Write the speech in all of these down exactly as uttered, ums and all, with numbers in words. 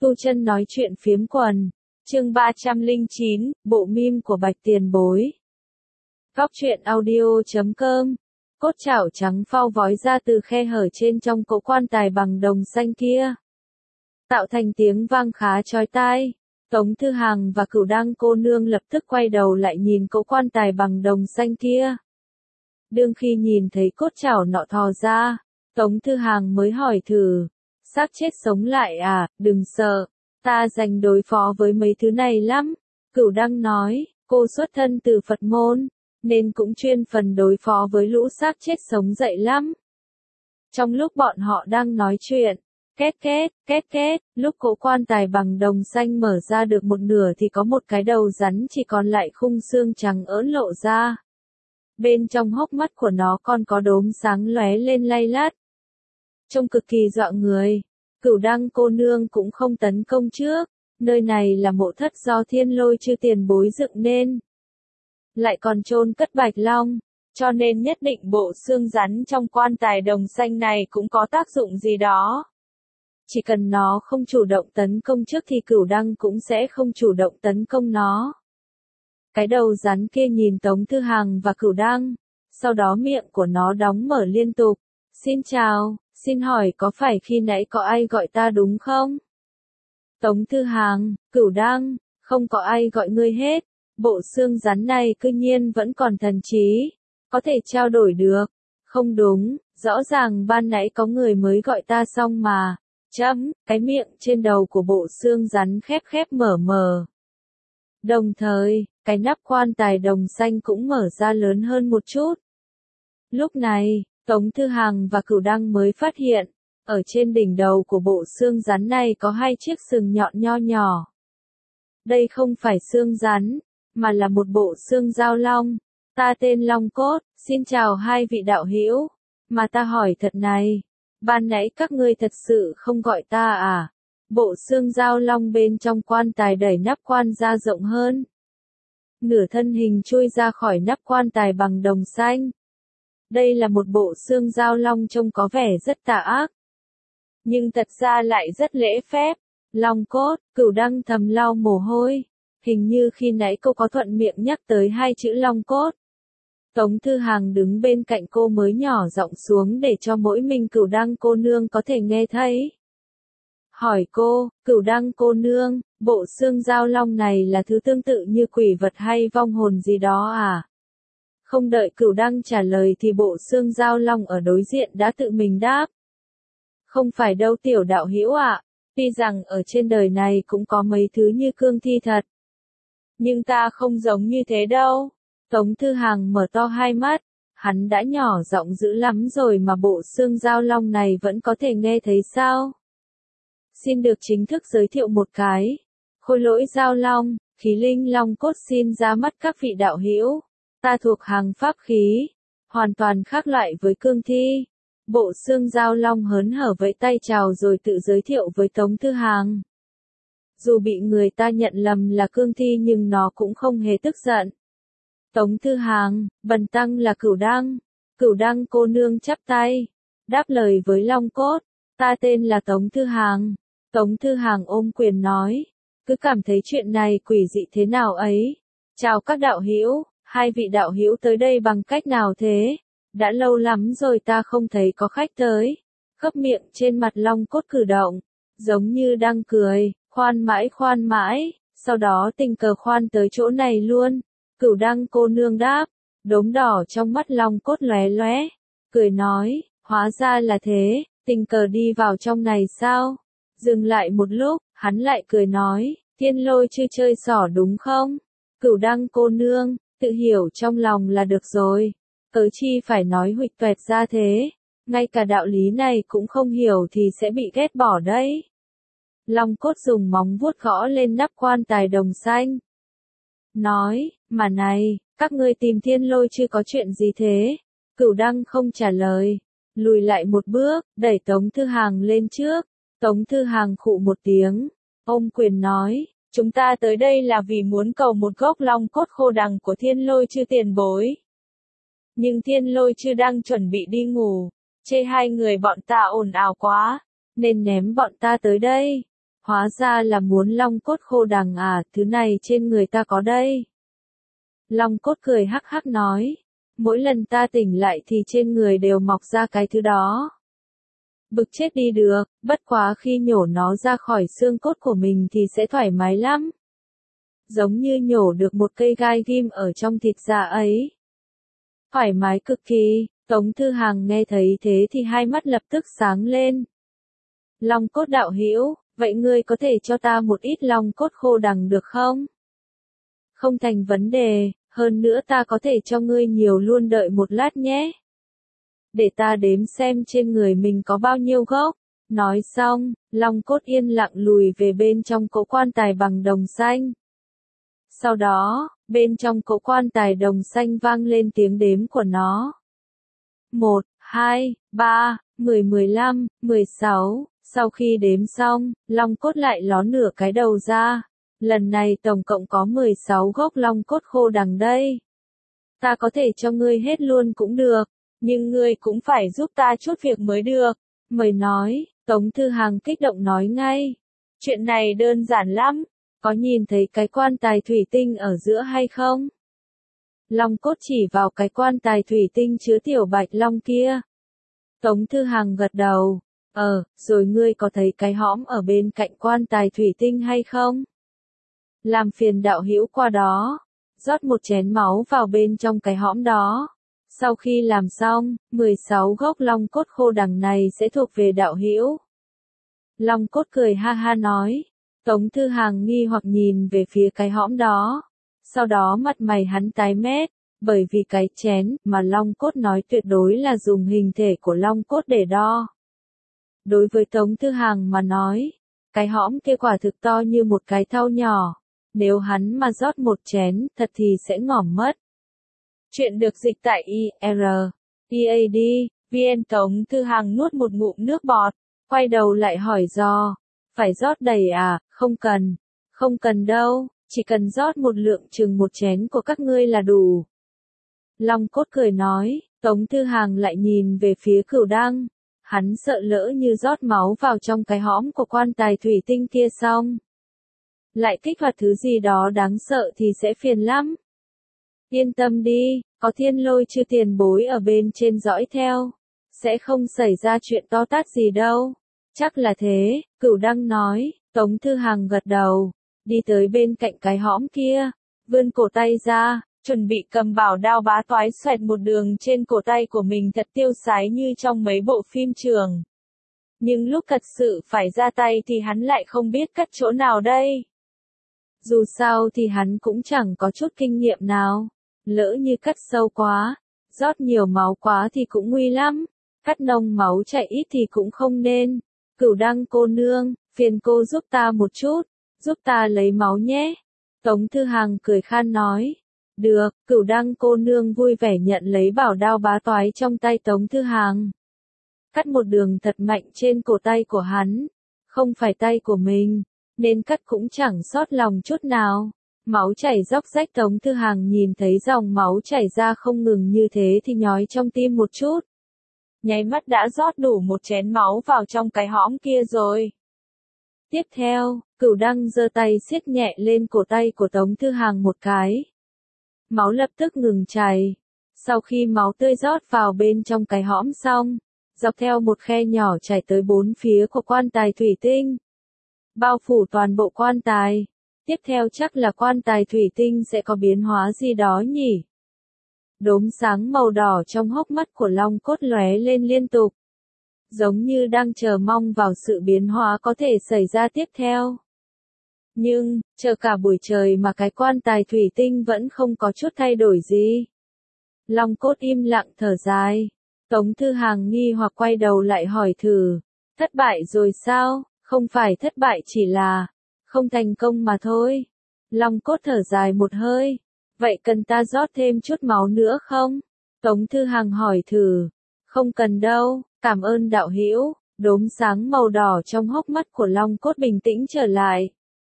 Tu Chân nói chuyện phiếm quần, chương ba trăm lẻ chín, bộ meme của Bạch Tiền Bối. Góc truyện audio chấm com. Cốt chảo trắng phao vói ra từ khe hở trên trong cỗ quan tài bằng đồng xanh kia, tạo thành tiếng vang khá chói tai. Tống Thư Hàng và Cửu Đăng cô nương lập tức quay đầu lại nhìn cỗ quan tài bằng đồng xanh kia. Đương khi nhìn thấy cốt chảo nọ thò ra, Tống Thư Hàng mới hỏi thử, xác chết sống lại à, đừng sợ, ta dành đối phó với mấy thứ này lắm. Cửu Đăng nói, cô xuất thân từ Phật môn, nên cũng chuyên phần đối phó với lũ xác chết sống dậy lắm. Trong lúc bọn họ đang nói chuyện, két két, két két, lúc cỗ quan tài bằng đồng xanh mở ra được một nửa thì có một cái đầu rắn chỉ còn lại khung xương trắng ỡn lộ ra. Bên trong hốc mắt của nó còn có đốm sáng lóe lên lay lát, trông cực kỳ dọa người. Cửu Đăng cô nương cũng không tấn công trước, nơi này là mộ thất do Thiên Lôi Chư Tiền Bối dựng nên, lại còn chôn cất Bạch Long, cho nên nhất định bộ xương rắn trong quan tài đồng xanh này cũng có tác dụng gì đó. Chỉ cần nó không chủ động tấn công trước thì Cửu Đăng cũng sẽ không chủ động tấn công nó. Cái đầu rắn kia nhìn Tống Thư Hàng và Cửu Đăng, sau đó miệng của nó đóng mở liên tục. Xin chào, xin hỏi có phải khi nãy có ai gọi ta đúng không? Tống Thư Hàng, Cửu Đăng, không có ai gọi ngươi hết. Bộ xương rắn này cư nhiên vẫn còn thần trí, có thể trao đổi được. Không đúng, rõ ràng ban nãy có người mới gọi ta xong mà. Chấm, cái miệng trên đầu của bộ xương rắn khép khép mở mở. Đồng thời, cái nắp quan tài đồng xanh cũng mở ra lớn hơn một chút. Lúc này, Tống Thư Hàng và Cửu Đăng mới phát hiện, ở trên đỉnh đầu của bộ xương rắn này có hai chiếc sừng nhọn nho nhỏ. Đây không phải xương rắn, mà là một bộ xương dao long. Ta tên Long Cốt, xin chào hai vị đạo hữu. Mà ta hỏi thật này, ban nãy các ngươi thật sự không gọi ta à? Bộ xương dao long bên trong quan tài đẩy nắp quan ra rộng hơn. Nửa thân hình chui ra khỏi nắp quan tài bằng đồng xanh. Đây là một bộ xương dao long trông có vẻ rất tà ác, nhưng thật ra lại rất lễ phép. Long Cốt, Cửu Đăng thầm lau mồ hôi. Hình như khi nãy cô có thuận miệng nhắc tới hai chữ Long Cốt. Tống Thư Hàng đứng bên cạnh cô mới nhỏ giọng xuống để cho mỗi mình Cửu Đăng cô nương có thể nghe thấy. Hỏi cô, Cửu Đăng cô nương, bộ xương dao long này là thứ tương tự như quỷ vật hay vong hồn gì đó à? Không đợi Cửu Đăng trả lời thì bộ xương dao long ở đối diện đã tự mình đáp. Không phải đâu tiểu đạo hữu ạ, tuy rằng ở trên đời này cũng có mấy thứ như cương thi thật, nhưng ta không giống như thế đâu. Tống Thư Hàng mở to hai mắt, hắn đã nhỏ giọng dữ lắm rồi mà bộ xương dao long này vẫn có thể nghe thấy sao? Xin được chính thức giới thiệu một cái. Khôi Lỗi Dao Long, khí linh Long Cốt xin ra mắt các vị đạo hữu. Ta thuộc hàng pháp khí, hoàn toàn khác loại với cương thi. Bộ xương dao long hớn hở vẫy tay chào rồi tự giới thiệu với Tống Thư Hàng. Dù bị người ta nhận lầm là cương thi nhưng nó cũng không hề tức giận. Tống Thư Hàng, bần tăng là Cửu Đăng. Cửu Đăng cô nương chắp tay, đáp lời với Long Cốt. Ta tên là Tống Thư Hàng. Tống Thư Hàng ôm quyền nói, cứ cảm thấy chuyện này quỷ dị thế nào ấy. Chào các đạo hữu, hai vị đạo hữu tới đây bằng cách nào thế? Đã lâu lắm rồi ta không thấy có khách tới. Khớp miệng trên mặt Long Cốt cử động, giống như đang cười, khoan mãi khoan mãi, sau đó tình cờ khoan tới chỗ này luôn. Cửu Đăng cô nương đáp, đốm đỏ trong mắt Long Cốt lóe lóe, cười nói, hóa ra là thế, tình cờ đi vào trong này sao? Dừng lại một lúc, hắn lại cười nói, Thiên Lôi Chư chơi xỏ đúng không? Cửu Đăng cô nương, tự hiểu trong lòng là được rồi, cớ chi phải nói huỵch toẹt ra thế, ngay cả đạo lý này cũng không hiểu thì sẽ bị ghét bỏ đấy. Long Cốt dùng móng vuốt gõ lên nắp quan tài đồng xanh. Nói, mà này, các ngươi tìm Thiên Lôi Chư có chuyện gì thế? Cửu Đăng không trả lời, lùi lại một bước, đẩy Tống Thư Hàng lên trước. Tống Thư Hàng khụ một tiếng, ôm quyền nói, chúng ta tới đây là vì muốn cầu một gốc long cốt khô đằng của Thiên Lôi Chư tiền bối. Nhưng Thiên Lôi Chư đang chuẩn bị đi ngủ, chê hai người bọn ta ồn ào quá, nên ném bọn ta tới đây. Hóa ra là muốn long cốt khô đằng à, thứ này trên người ta có đây. Long cốt cười hắc hắc nói, mỗi lần ta tỉnh lại thì trên người đều mọc ra cái thứ đó. Bực chết đi được, bất quá khi nhổ nó ra khỏi xương cốt của mình thì sẽ thoải mái lắm. Giống như nhổ được một cây gai ghim ở trong thịt da ấy. Thoải mái cực kỳ, Tống Thư Hàng nghe thấy thế thì hai mắt lập tức sáng lên. Long cốt đạo hữu, vậy ngươi có thể cho ta một ít long cốt khô đằng được không? Không thành vấn đề, hơn nữa ta có thể cho ngươi nhiều luôn, đợi một lát nhé. Để ta đếm xem trên người mình có bao nhiêu gốc. Nói xong, long cốt yên lặng lùi về bên trong cỗ quan tài bằng đồng xanh. Sau đó, bên trong cỗ quan tài đồng xanh vang lên tiếng đếm của nó. một, hai, ba, mười, mười lăm, mười sáu, sau khi đếm xong, long cốt lại ló nửa cái đầu ra. Lần này tổng cộng có mười sáu gốc long cốt khô đằng đây. Ta có thể cho ngươi hết luôn cũng được, nhưng ngươi cũng phải giúp ta chút việc mới được. Mời nói, Tống Thư Hàng kích động nói ngay. Chuyện này đơn giản lắm, có nhìn thấy cái quan tài thủy tinh ở giữa hay không? Long cốt chỉ vào cái quan tài thủy tinh chứa tiểu bạch long kia. Tống Thư Hàng gật đầu. Ờ, rồi ngươi có thấy cái hõm ở bên cạnh quan tài thủy tinh hay không? Làm phiền đạo hữu qua đó, rót một chén máu vào bên trong cái hõm đó. Sau khi làm xong, mười sáu gốc long cốt khô đằng này sẽ thuộc về đạo hữu. Long cốt cười ha ha nói. Tống Thư Hàng nghi hoặc nhìn về phía cái hõm đó. Sau đó mặt mày hắn tái mét, bởi vì cái chén mà long cốt nói tuyệt đối là dùng hình thể của long cốt để đo. Đối với Tống Thư Hàng mà nói, cái hõm kia quả thực to như một cái thau nhỏ. Nếu hắn mà rót một chén, thật thì sẽ ngỏm mất. Chuyện được dịch tại i r e a d vn. Tống Thư Hàng nuốt một ngụm nước bọt, quay đầu lại hỏi dò. Phải rót đầy à? Không cần. Không cần đâu, chỉ cần rót một lượng chừng một chén của các ngươi là đủ. Long cốt cười nói. Tống Thư Hàng lại nhìn về phía Cửu Đăng. Hắn sợ lỡ như rót máu vào trong cái hõm của quan tài thủy tinh kia xong. Lại kích hoạt thứ gì đó đáng sợ thì sẽ phiền lắm. Yên tâm đi, có Thiên Lôi Chư tiền bối ở bên trên dõi theo. Sẽ không xảy ra chuyện to tát gì đâu. Chắc là thế, Cửu Đăng nói. Tống Thư Hàng gật đầu, đi tới bên cạnh cái hõm kia, vươn cổ tay ra, chuẩn bị cầm bảo đao bá toái xoẹt một đường trên cổ tay của mình thật tiêu sái như trong mấy bộ phim trường. Nhưng lúc thật sự phải ra tay thì hắn lại không biết cắt chỗ nào đây. Dù sao thì hắn cũng chẳng có chút kinh nghiệm nào. Lỡ như cắt sâu quá, rót nhiều máu quá thì cũng nguy lắm. Cắt nông máu chảy ít thì cũng không nên. Cửu Đăng cô nương, phiền cô giúp ta một chút, giúp ta lấy máu nhé. Tống Thư Hàng cười khan nói. Được, Cửu Đăng cô nương vui vẻ nhận lấy bảo đao bá toái trong tay Tống Thư Hàng. Cắt một đường thật mạnh trên cổ tay của hắn. Không phải tay của mình, nên cắt cũng chẳng sót lòng chút nào. Máu chảy róc rách. Tống Thư Hàng nhìn thấy dòng máu chảy ra không ngừng như thế thì nhói trong tim một chút. Nháy mắt đã rót đủ một chén máu vào trong cái hõm kia rồi. Tiếp theo, Cửu Đăng giơ tay siết nhẹ lên cổ tay của Tống Thư Hàng một cái. Máu lập tức ngừng chảy. Sau khi máu tươi rót vào bên trong cái hõm xong, dọc theo một khe nhỏ chảy tới bốn phía của quan tài thủy tinh. Bao phủ toàn bộ quan tài. Tiếp theo chắc là quan tài thủy tinh sẽ có biến hóa gì đó nhỉ? Đốm sáng màu đỏ trong hốc mắt của long cốt lóe lên liên tục. Giống như đang chờ mong vào sự biến hóa có thể xảy ra tiếp theo. Nhưng, chờ cả buổi trời mà cái quan tài thủy tinh vẫn không có chút thay đổi gì. Long cốt im lặng thở dài. Tống Thư Hàng nghi hoặc quay đầu lại hỏi thử. Thất bại rồi sao? Không phải thất bại, chỉ là không thành công mà thôi. Long cốt thở dài một hơi. Vậy cần ta rót thêm chút máu nữa không? Tống Thư Hàng hỏi thử. Không cần đâu, cảm ơn đạo hữu. Đốm sáng màu đỏ trong hốc mắt của long cốt bình tĩnh trở lại.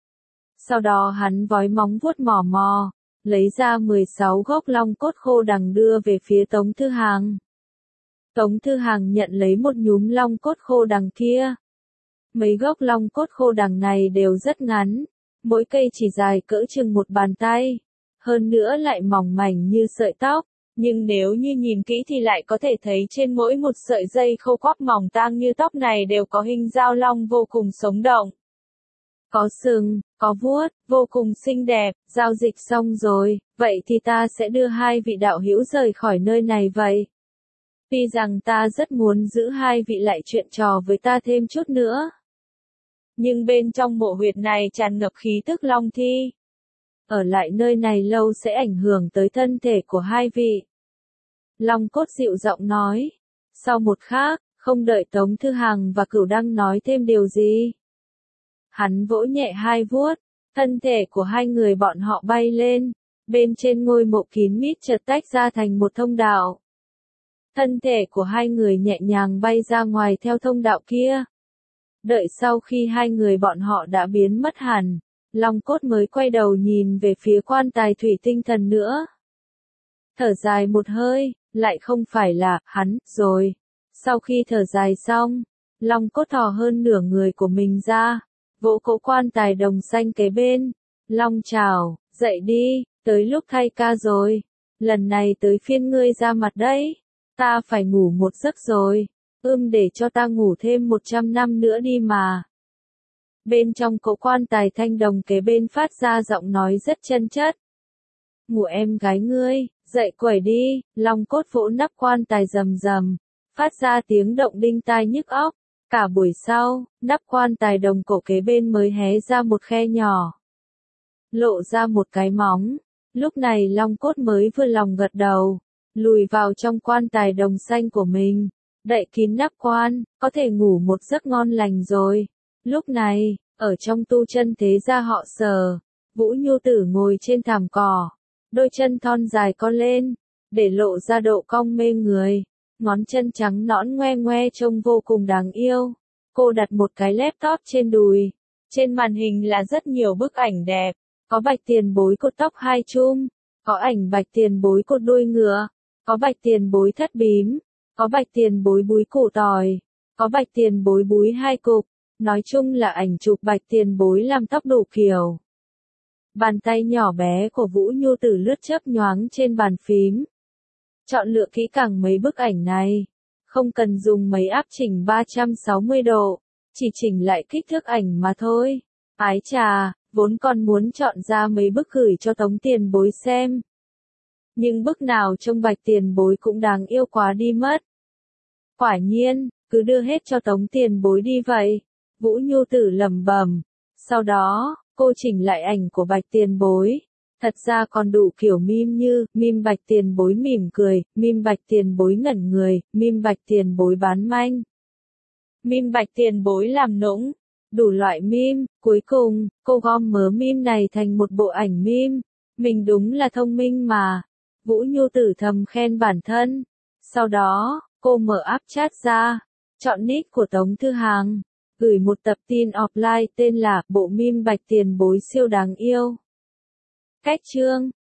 Sau đó hắn vói móng vuốt mò mò, lấy ra mười sáu gốc long cốt khô đằng đưa về phía Tống Thư Hàng. Tống Thư Hàng nhận lấy một nhúm long cốt khô đằng kia. Mấy gốc long cốt khô đằng này đều rất ngắn, mỗi cây chỉ dài cỡ chừng một bàn tay, hơn nữa lại mỏng mảnh như sợi tóc, nhưng nếu như nhìn kỹ thì lại có thể thấy trên mỗi một sợi dây khô quắp mỏng tang như tóc này đều có hình dao long vô cùng sống động. Có sừng, có vuốt, vô cùng xinh đẹp. Giao dịch xong rồi, vậy thì ta sẽ đưa hai vị đạo hữu rời khỏi nơi này vậy. Tuy rằng ta rất muốn giữ hai vị lại chuyện trò với ta thêm chút nữa, nhưng bên trong mộ huyệt này tràn ngập khí tức long thi. Ở lại nơi này lâu sẽ ảnh hưởng tới thân thể của hai vị. Long cốt dịu giọng nói. Sau một khắc, không đợi Tống Thư Hằng và Cửu Đăng nói thêm điều gì, hắn vỗ nhẹ hai vuốt, thân thể của hai người bọn họ bay lên, bên trên ngôi mộ kín mít chợt tách ra thành một thông đạo. Thân thể của hai người nhẹ nhàng bay ra ngoài theo thông đạo kia. Đợi sau khi hai người bọn họ đã biến mất hẳn, Long cốt mới quay đầu nhìn về phía quan tài thủy tinh thần nữa. Thở dài một hơi, lại không phải là hắn rồi. Sau khi thở dài xong, Long cốt thò hơn nửa người của mình ra, vỗ cỗ quan tài đồng xanh kế bên. Long chào, dậy đi, tới lúc thay ca rồi. Lần này tới phiên ngươi ra mặt đấy. Ta phải ngủ một giấc rồi. Ưm để cho ta ngủ thêm một trăm năm nữa đi mà. Bên trong cỗ quan tài thanh đồng kế bên phát ra giọng nói rất chân chất. Ngủ em gái ngươi, dậy quẩy đi. Long cốt vỗ nắp quan tài rầm rầm, phát ra tiếng động đinh tai nhức óc. Cả buổi sau, nắp quan tài đồng cổ kế bên mới hé ra một khe nhỏ, lộ ra một cái móng. Lúc này Long cốt mới vừa lòng gật đầu, lùi vào trong quan tài đồng xanh của mình, đậy kín nắp quan, có thể ngủ một giấc ngon lành rồi. Lúc này, ở trong tu chân thế gia họ Sở, Vũ Nhu Tử ngồi trên thảm cỏ, đôi chân thon dài co lên, để lộ ra độ cong mê người. Ngón chân trắng nõn ngoe ngoe trông vô cùng đáng yêu. Cô đặt một cái laptop trên đùi. Trên màn hình là rất nhiều bức ảnh đẹp. Có Bạch Tiền Bối cột tóc hai chum. Có ảnh Bạch Tiền Bối cột đuôi ngựa. Có Bạch Tiền Bối thất bím. Có Bạch Tiền Bối búi củ tỏi. Có Bạch Tiền Bối búi hai cục. Nói chung là ảnh chụp Bạch Tiền Bối làm tóc đủ kiểu. Bàn tay nhỏ bé của Vũ Nhu Tử lướt chớp nhoáng trên bàn phím. Chọn lựa kỹ càng mấy bức ảnh này, không cần dùng mấy áp chỉnh ba trăm sáu mươi độ, chỉ chỉnh lại kích thước ảnh mà thôi. Ái chà, vốn còn muốn chọn ra mấy bức gửi cho Tống Tiền Bối xem. Nhưng bức nào trông Bạch Tiền Bối cũng đáng yêu quá đi mất. Quả nhiên, cứ đưa hết cho Tống Tiền Bối đi vậy. Vũ Nhu Tử lẩm bẩm. Sau đó, cô chỉnh lại ảnh của Bạch Tiền Bối. Thật ra còn đủ kiểu meme như, meme Bạch Tiền Bối mỉm cười, meme Bạch Tiền Bối ngẩn người, meme Bạch Tiền Bối bán manh, meme Bạch Tiền Bối làm nũng, đủ loại meme. Cuối cùng, cô gom mớ meme này thành một bộ ảnh meme. Mình đúng là thông minh mà. Vũ Nhu Tử thầm khen bản thân. Sau đó, cô mở app chat ra, chọn nick của Tống Thư Hằng, gửi một tập tin offline tên là Bộ meme Bạch Tiền Bối siêu đáng yêu. Cách chương